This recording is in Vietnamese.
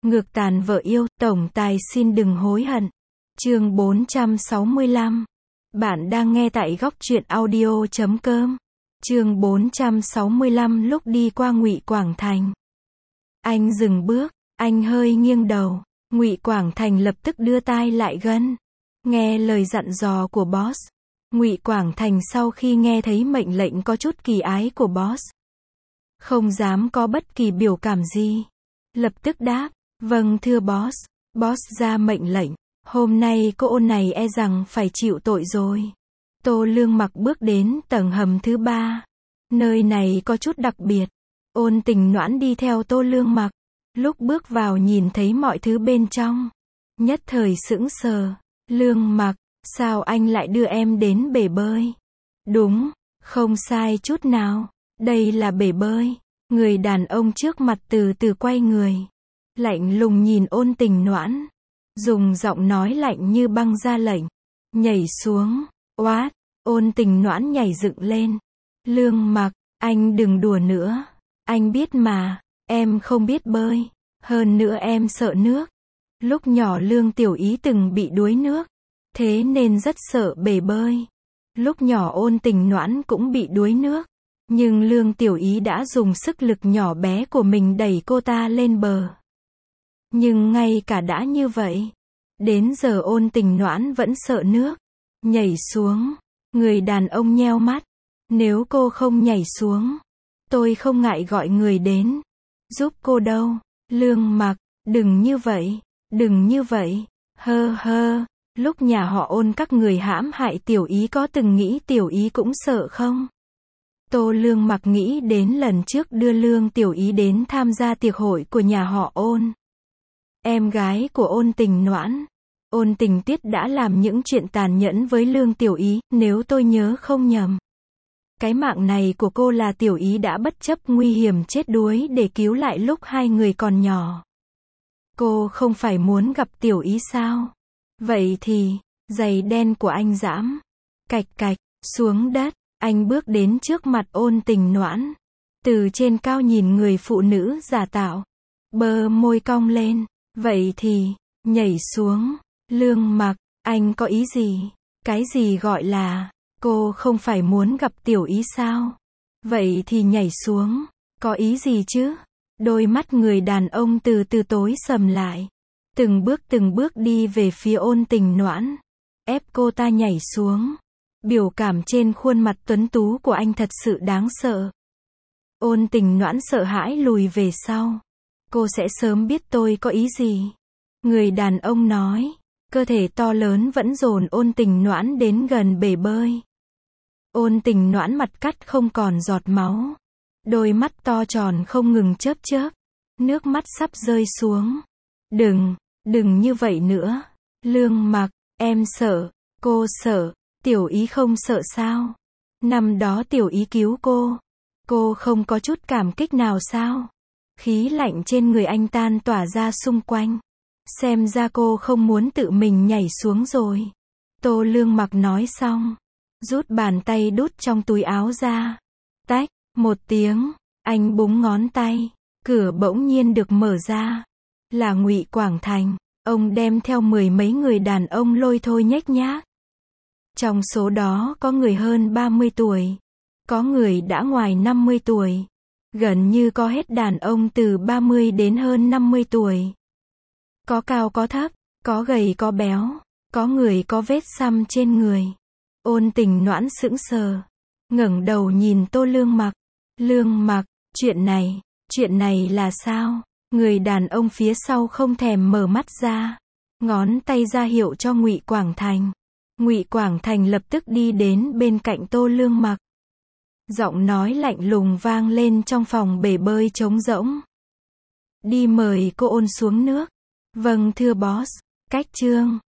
Ngược tàn vợ yêu, tổng tài xin đừng hối hận. Chương 465. Bạn đang nghe tại góc truyện audio.com. Chương 465 lúc đi qua Ngụy Quảng Thành. Anh dừng bước, anh hơi nghiêng đầu. Ngụy Quảng Thành lập tức đưa tai lại gần. Nghe lời dặn dò của boss. Ngụy Quảng Thành sau khi nghe thấy mệnh lệnh có chút kỳ ái của boss, không dám có bất kỳ biểu cảm gì. Lập tức đáp, vâng thưa boss. Boss ra mệnh lệnh. Hôm nay cô ôn này e rằng phải chịu tội rồi. Tô Lương Mặc bước đến tầng hầm thứ 3. Nơi này có chút đặc biệt. Ôn Tình Noãn đi theo Tô Lương Mặc. Lúc bước vào nhìn thấy mọi thứ bên trong, nhất thời sững sờ. Lương Mặc, sao anh lại đưa em đến bể bơi? Đúng, không sai chút nào. Đây là bể bơi. Người đàn ông trước mặt từ từ quay người, lạnh lùng nhìn Ôn Tình Noãn, dùng giọng nói lạnh như băng ra lệnh, nhảy xuống. Oát, Ôn Tình Noãn nhảy dựng lên. Lương Mặc, anh đừng đùa nữa. Anh biết mà, em không biết bơi. Hơn nữa em sợ nước. Lúc nhỏ Lương Tiểu Ý từng bị đuối nước, thế nên rất sợ bể bơi. Lúc nhỏ Ôn Tình Noãn cũng bị đuối nước, nhưng Lương Tiểu Ý đã dùng sức lực nhỏ bé của mình đẩy cô ta lên bờ. Nhưng ngay cả đã như vậy, đến giờ Ôn Tình Noãn vẫn sợ nước. Nhảy xuống. Người đàn ông nheo mắt. Nếu cô không nhảy xuống, tôi không ngại gọi người đến giúp cô đâu. Lương Mặc, đừng như vậy, đừng như vậy. Hơ hơ, lúc nhà họ Ôn các người hãm hại Tiểu Ý có từng nghĩ Tiểu Ý cũng sợ không? Tô Lương Mặc nghĩ đến lần trước đưa Lương Tiểu Ý đến tham gia tiệc hội của nhà họ Ôn. Em gái của Ôn Tình Noãn, Ôn Tình Tiết đã làm những chuyện tàn nhẫn với Lương Tiểu Ý, nếu tôi nhớ không nhầm. Cái mạng này của cô là Tiểu Ý đã bất chấp nguy hiểm chết đuối để cứu lại lúc hai người còn nhỏ. Cô không phải muốn gặp Tiểu Ý sao? Vậy thì, giày đen của anh giãm. Cạch cạch, xuống đất. Anh bước đến trước mặt Ôn Tình Noãn. Từ trên cao nhìn người phụ nữ giả tạo. Bờ môi cong lên. Vậy thì, nhảy xuống. Lương Mặc, anh có ý gì? Cái gì gọi là, cô không phải muốn gặp Tiểu Ý sao? Vậy thì nhảy xuống. Có ý gì chứ? Đôi mắt người đàn ông từ từ tối sầm lại. Từng bước đi về phía Ôn Tình Noãn. Ép cô ta nhảy xuống. Biểu cảm trên khuôn mặt tuấn tú của anh thật sự đáng sợ. Ôn Tình Noãn sợ hãi lùi về sau. Cô sẽ sớm biết tôi có ý gì. Người đàn ông nói. Cơ thể to lớn vẫn dồn Ôn Tình Noãn đến gần bể bơi. Ôn Tình Noãn mặt cắt không còn giọt máu. Đôi mắt to tròn không ngừng chớp chớp. Nước mắt sắp rơi xuống. Đừng như vậy nữa. Lương Mặc, em sợ. Cô sợ. Tiểu Ý không sợ sao? Năm đó Tiểu Ý cứu cô không có chút cảm kích nào sao? Khí lạnh trên người anh tan tỏa ra xung quanh. Xem ra cô không muốn tự mình nhảy xuống rồi. Tô Lương Mặc nói xong, rút bàn tay đút trong túi áo ra. Tách, một tiếng, anh búng ngón tay. Cửa bỗng nhiên được mở ra. Là Ngụy Quảng Thành. Ông đem theo 10 mấy người đàn ông lôi thôi nhếch nhác. Trong số đó có người hơn 30 tuổi, có người đã ngoài 50 tuổi, gần như có hết đàn ông từ 30 đến hơn 50 tuổi. Có cao có thấp, có gầy có béo, có người có vết xăm trên người. Ôn Tình Noãn sững sờ, ngẩng đầu nhìn Tô Lương Mặc. Lương Mặc, chuyện này là sao? Người đàn ông phía sau không thèm mở mắt ra, ngón tay ra hiệu cho Ngụy Quảng Thành. Ngụy Quảng Thành lập tức đi đến bên cạnh Tô Lương Mặc. Giọng nói lạnh lùng vang lên trong phòng bể bơi trống rỗng. Đi mời cô Ôn xuống nước. Vâng thưa boss. Cách chương